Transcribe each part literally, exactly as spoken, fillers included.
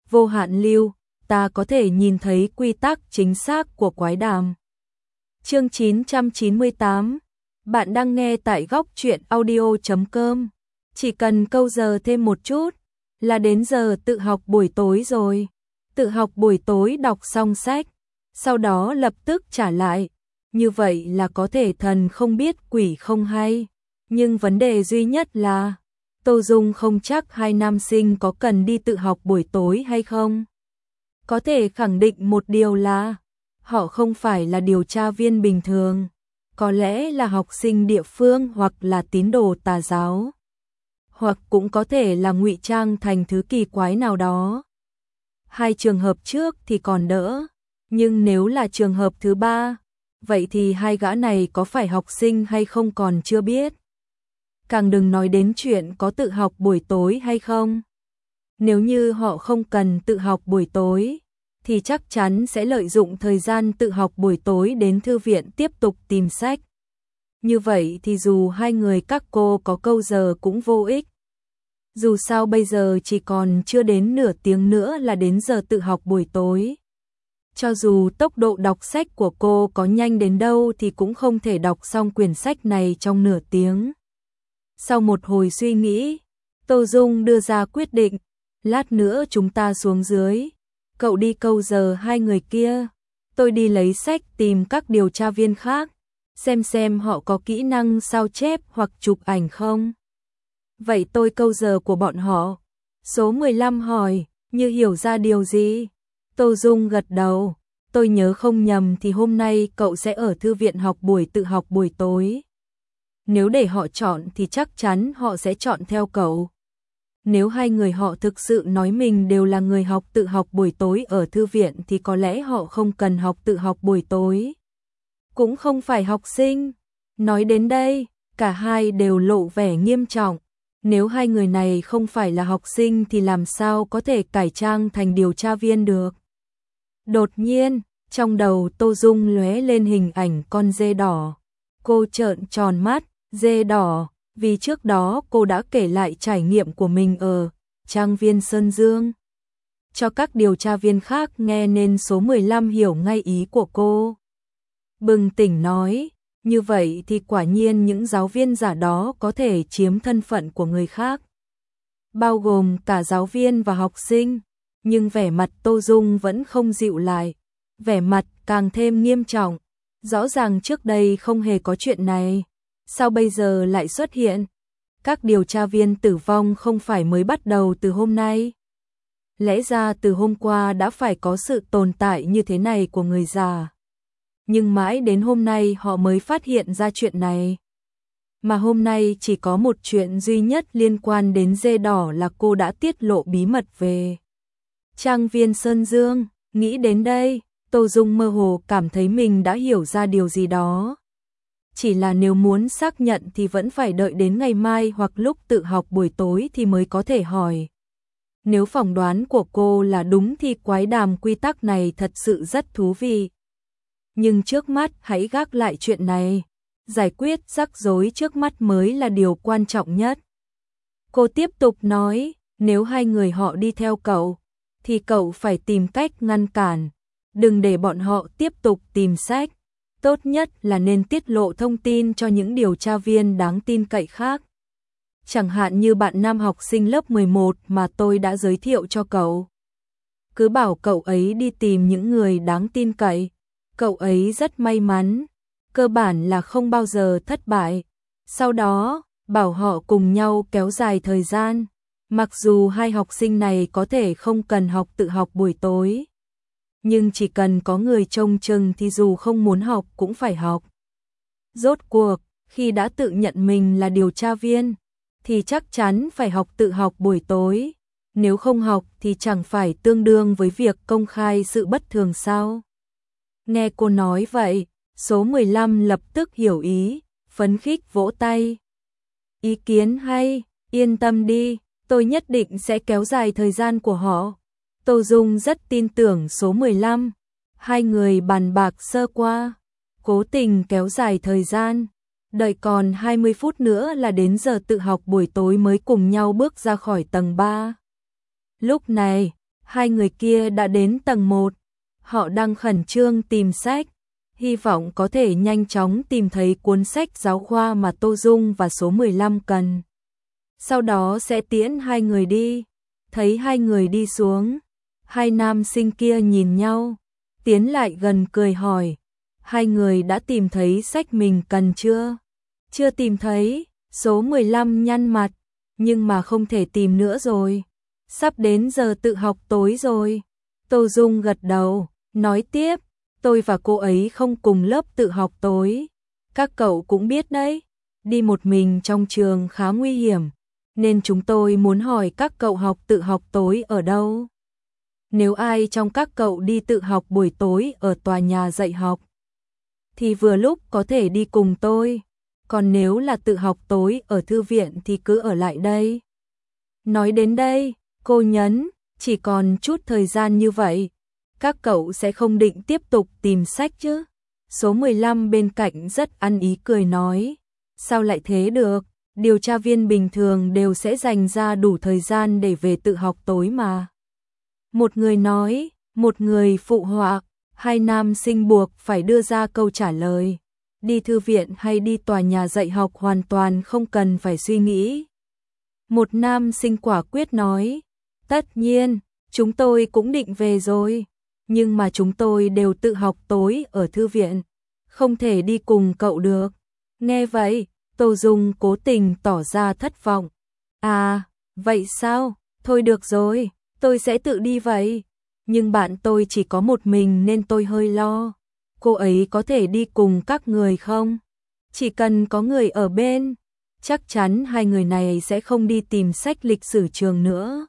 vô hạn lưu, ta có thể nhìn thấy quy tắc chính xác của quái đàm. Chương chín trăm chín mươi tám. Bạn đang nghe tại góc truyện audio chấm com. Chỉ cần câu giờ thêm một chút là đến giờ tự học buổi tối rồi. Tự học buổi tối đọc xong sách, sau đó lập tức trả lại. Như vậy là có thể thần không biết quỷ không hay. Nhưng vấn đề duy nhất là Tô Dung không chắc hai nam sinh có cần đi tự học buổi tối hay không. Có thể khẳng định một điều là họ không phải là điều tra viên bình thường, có lẽ là học sinh địa phương hoặc là tín đồ tà giáo, hoặc cũng có thể là ngụy trang thành thứ kỳ quái nào đó. Hai trường hợp trước thì còn đỡ, nhưng nếu là trường hợp thứ ba, vậy thì hai gã này có phải học sinh hay không còn chưa biết. Càng đừng nói đến chuyện có tự học buổi tối hay không. Nếu như họ không cần tự học buổi tối, thì chắc chắn sẽ lợi dụng thời gian tự học buổi tối đến thư viện tiếp tục tìm sách. Như vậy thì dù hai người các cô có câu giờ cũng vô ích. Dù sao bây giờ chỉ còn chưa đến nửa tiếng nữa là đến giờ tự học buổi tối. Cho dù tốc độ đọc sách của cô có nhanh đến đâu thì cũng không thể đọc xong quyển sách này trong nửa tiếng. Sau một hồi suy nghĩ, Tô Dung đưa ra quyết định, lát nữa chúng ta xuống dưới, cậu đi câu giờ hai người kia, tôi đi lấy sách tìm các điều tra viên khác, xem xem họ có kỹ năng sao chép hoặc chụp ảnh không. Vậy tôi câu giờ của bọn họ. Số mười lăm hỏi, như hiểu ra điều gì? Tô Dung gật đầu, tôi nhớ không nhầm thì hôm nay cậu sẽ ở thư viện học buổi tự học buổi tối. Nếu để họ chọn thì chắc chắn họ sẽ chọn theo cậu. Nếu hai người họ thực sự nói mình đều là người học tự học buổi tối ở thư viện thì có lẽ họ không cần học tự học buổi tối. Cũng không phải học sinh. Nói đến đây, cả hai đều lộ vẻ nghiêm trọng. Nếu hai người này không phải là học sinh thì làm sao có thể cải trang thành điều tra viên được. Đột nhiên, trong đầu Tô Dung lóe lên hình ảnh con dê đỏ. Cô trợn tròn mắt, dê đỏ, vì trước đó cô đã kể lại trải nghiệm của mình ở trang viên Sơn Dương. Cho các điều tra viên khác nghe nên số mười lăm hiểu ngay ý của cô. Bừng tỉnh nói, như vậy thì quả nhiên những giáo viên giả đó có thể chiếm thân phận của người khác. Bao gồm cả giáo viên và học sinh, nhưng vẻ mặt Tô Dung vẫn không dịu lại. Vẻ mặt càng thêm nghiêm trọng, rõ ràng trước đây không hề có chuyện này. Sao bây giờ lại xuất hiện? Các điều tra viên tử vong không phải mới bắt đầu từ hôm nay. Lẽ ra từ hôm qua đã phải có sự tồn tại như thế này của người già. Nhưng mãi đến hôm nay họ mới phát hiện ra chuyện này. Mà hôm nay chỉ có một chuyện duy nhất liên quan đến dê đỏ là cô đã tiết lộ bí mật về trang viên Sơn Dương. Nghĩ đến đây, Tô Dung mơ hồ cảm thấy mình đã hiểu ra điều gì đó. Chỉ là nếu muốn xác nhận thì vẫn phải đợi đến ngày mai hoặc lúc tự học buổi tối thì mới có thể hỏi. Nếu phỏng đoán của cô là đúng thì quái đàm quy tắc này thật sự rất thú vị. Nhưng trước mắt hãy gác lại chuyện này. Giải quyết rắc rối trước mắt mới là điều quan trọng nhất. Cô tiếp tục nói, nếu hai người họ đi theo cậu, thì cậu phải tìm cách ngăn cản. Đừng để bọn họ tiếp tục tìm sách. Tốt nhất là nên tiết lộ thông tin cho những điều tra viên đáng tin cậy khác. Chẳng hạn như bạn nam học sinh lớp mười một mà tôi đã giới thiệu cho cậu. Cứ bảo cậu ấy đi tìm những người đáng tin cậy. Cậu ấy rất may mắn, cơ bản là không bao giờ thất bại. Sau đó, bảo họ cùng nhau kéo dài thời gian. Mặc dù hai học sinh này có thể không cần học tự học buổi tối, nhưng chỉ cần có người trông chừng thì dù không muốn học cũng phải học. Rốt cuộc, khi đã tự nhận mình là điều tra viên, thì chắc chắn phải học tự học buổi tối. Nếu không học thì chẳng phải tương đương với việc công khai sự bất thường sao? Nghe cô nói vậy, số mười lăm lập tức hiểu ý, phấn khích vỗ tay. Ý kiến hay, yên tâm đi, tôi nhất định sẽ kéo dài thời gian của họ. Tô Dung rất tin tưởng số mười lăm. Hai người bàn bạc sơ qua, cố tình kéo dài thời gian. Đợi còn hai mươi phút nữa là đến giờ tự học buổi tối mới cùng nhau bước ra khỏi tầng ba. Lúc này, Hai người kia đã đến tầng một, họ đang khẩn trương tìm sách, hy vọng có thể nhanh chóng tìm thấy cuốn sách giáo khoa mà Tô Dung và số mười lăm cần. Sau đó sẽ tiễn hai người đi. Thấy hai người đi xuống, hai nam sinh kia nhìn nhau, tiến lại gần cười hỏi, hai người đã tìm thấy sách mình cần chưa? Chưa tìm thấy, số mười lăm nhăn mặt, nhưng mà không thể tìm nữa rồi. Sắp đến giờ tự học tối rồi. Tô Dung gật đầu, nói tiếp, tôi và cô ấy không cùng lớp tự học tối. Các cậu cũng biết đấy, đi một mình trong trường khá nguy hiểm, nên chúng tôi muốn hỏi các cậu học tự học tối ở đâu. Nếu ai trong các cậu đi tự học buổi tối ở tòa nhà dạy học, thì vừa lúc có thể đi cùng tôi. Còn nếu là tự học tối ở thư viện thì cứ ở lại đây. Nói đến đây, cô nhấn, chỉ còn chút thời gian như vậy, các cậu sẽ không định tiếp tục tìm sách chứ? Số mười lăm bên cạnh rất ăn ý cười nói, sao lại thế được, điều tra viên bình thường đều sẽ dành ra đủ thời gian để về tự học tối mà. Một người nói, một người phụ họa, hai nam sinh buộc phải đưa ra câu trả lời. Đi thư viện hay đi tòa nhà dạy học hoàn toàn không cần phải suy nghĩ. Một nam sinh quả quyết nói, tất nhiên, chúng tôi cũng định về rồi, nhưng mà chúng tôi đều tự học tối ở thư viện, không thể đi cùng cậu được. Nghe vậy, Tô Dung cố tình tỏ ra thất vọng. À, vậy sao? Thôi được rồi, tôi sẽ tự đi vậy. Nhưng bạn tôi chỉ có một mình nên tôi hơi lo. Cô ấy có thể đi cùng các người không? Chỉ cần có người ở bên, chắc chắn hai người này sẽ không đi tìm sách lịch sử trường nữa.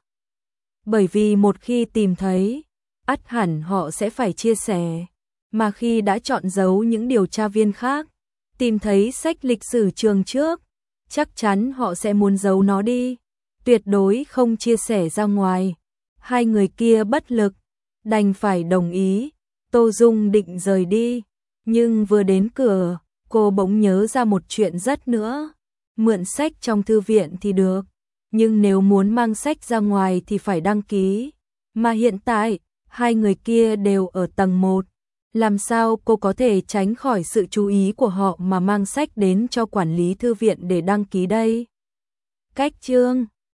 Bởi vì một khi tìm thấy, ắt hẳn họ sẽ phải chia sẻ. Mà khi đã chọn giấu những điều tra viên khác, tìm thấy sách lịch sử trường trước, chắc chắn họ sẽ muốn giấu nó đi, tuyệt đối không chia sẻ ra ngoài. Hai người kia bất lực, đành phải đồng ý. Tô Dung định rời đi, nhưng vừa đến cửa, cô bỗng nhớ ra một chuyện rất nữa. Mượn sách trong thư viện thì được, nhưng nếu muốn mang sách ra ngoài thì phải đăng ký. Mà hiện tại, hai người kia đều ở tầng một. Làm sao cô có thể tránh khỏi sự chú ý của họ mà mang sách đến cho quản lý thư viện để đăng ký đây? Cách chương